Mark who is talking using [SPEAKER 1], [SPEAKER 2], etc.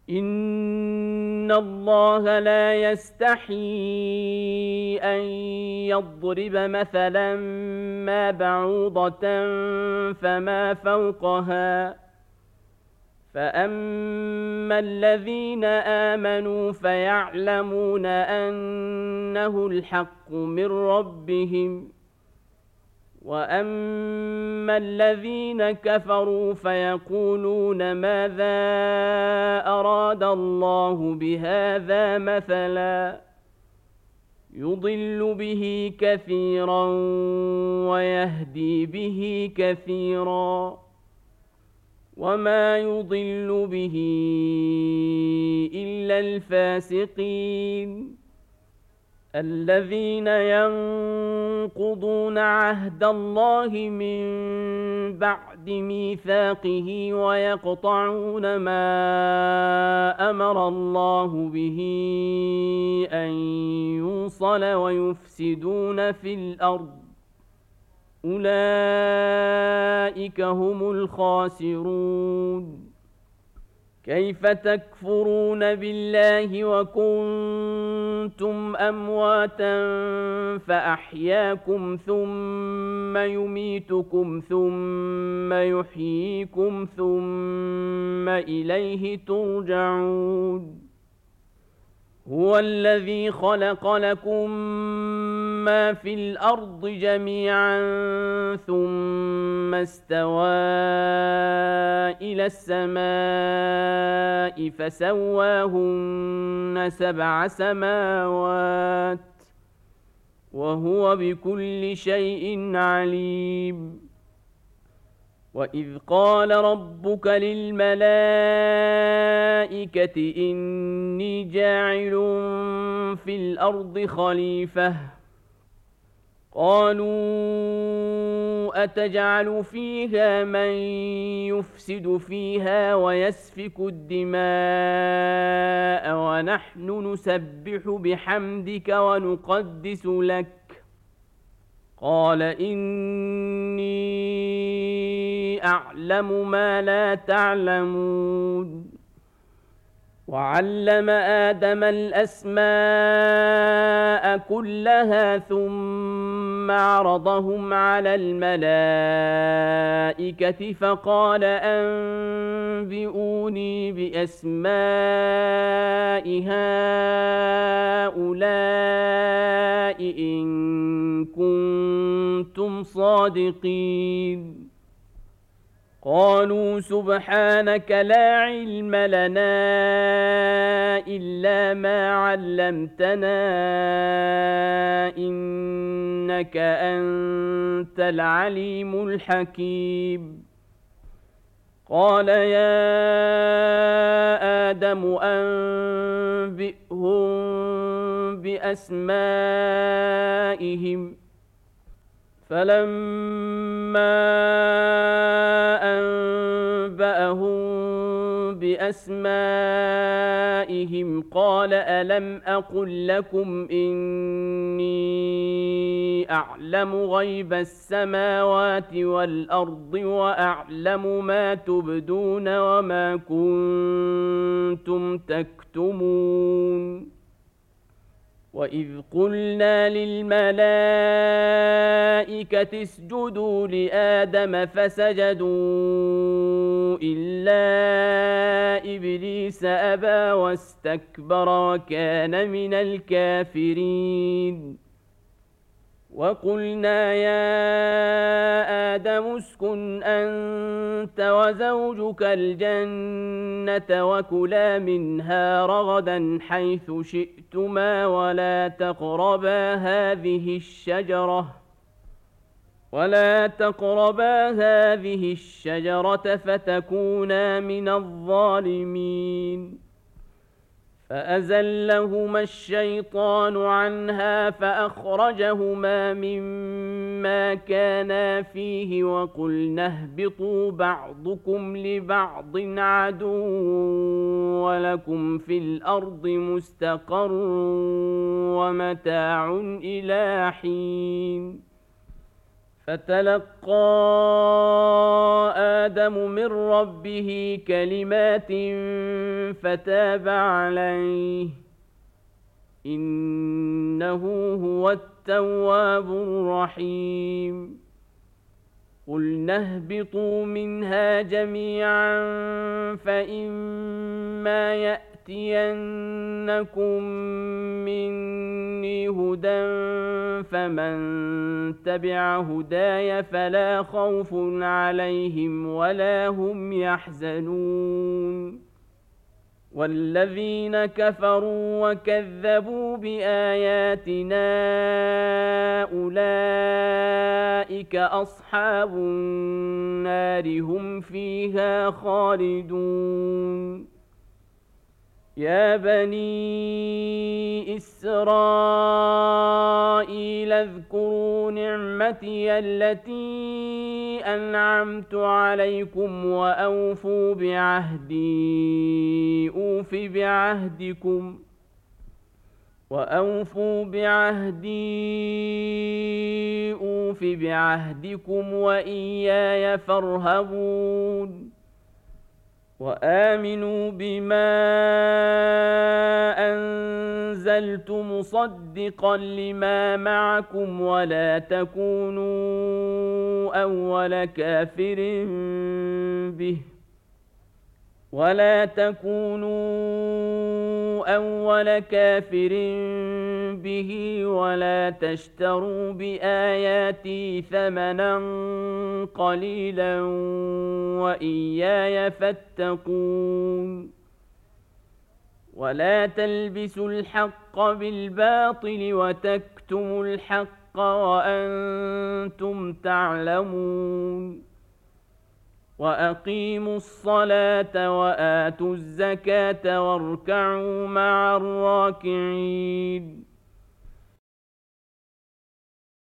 [SPEAKER 1] إن الله لا يستحي أن يضرب مثلا ما بعوضة فما فوقها فأما الذين آمنوا فيعلمون أنه الحق من ربهم وأما الذين كفروا فيقولون ماذا أراد الله بهذا مثلا يضل به كثيرا ويهدي به كثيرا وما يضل به إلا الفاسقين الذين ينقضون عهد الله من بعد ميثاقه ويقطعون ما أمر الله به أن يوصل ويفسدون في الأرض أولئك هم الخاسرون كيف تكفرون بالله وكنتم أمواتا فأحياكم ثم يميتكم ثم يحييكم ثم إليه ترجعون هو الذي خلق لكم ما في الأرض جميعا ثم استوى إلى السماء فسواهن 7 سماوات وهو بكل شيء عليم وإذ قال ربك للملائكة إني جاعل في الأرض خليفة قالوا أتجعل فيها من يفسد فيها ويسفك الدماء ونحن نسبح بحمدك ونقدس لك قال إني أعلم ما لا تعلمون وعلم آدم الأسماء كلها ثم عرضهم على الملائكة فقال أنبئوني بأسماء هؤلاء إن كنتم صادقين قالوا سبحانك لا علم لنا إلا ما علمتنا إنك أنت العليم الحكيم قال يا آدم أنبئهم بأسمائهم فلما أنبأهم بأسمائهم قال ألم أقل لكم إني أعلم غيب السماوات والأرض وأعلم ما تبدون وما كنتم تكتمون وإذ قلنا للملائكة اسجدوا لآدم فسجدوا إلا إبليس أبى واستكبر وكان من الكافرين وقلنا يا آدم اسكن أنت وزوجك الجنة وكلا منها رغدا حيث شئتما ولا تقربا هذه الشجرة فتكونا من الظالمين فأزلهما الشيطان عنها فأخرجهما مما كانا فيه وقلنا اهبطوا بعضكم لبعض عدو ولكم في الأرض مستقر ومتاع إلى حين فتلقى آدم من ربه كلمات فتاب عليه إنه هو التواب الرحيم قلنا اهبطوا منها جميعا فإما يأتينكم مني هدى فمن تبع هداي فلا خوف عليهم ولا هم يحزنون والذين كفروا وكذبوا بآياتنا أولئك أصحاب النار هم فيها خالدون يا بني إسرائيل اذكروا نعمتي التي أنعمت عليكم وأوفوا بعهدي أوف بعهدكم وإياي فارهبون وآمنوا بما أنزلت مصدقا لما معكم ولا تكونوا أول كافر به ولا تشتروا بآياتي ثمنا قليلا وإياي فاتقون ولا تلبسوا الحق بالباطل وتكتموا الحق وأنتم تعلمون وأقيموا الصلاة وآتوا الزكاة واركعوا مع الراكعين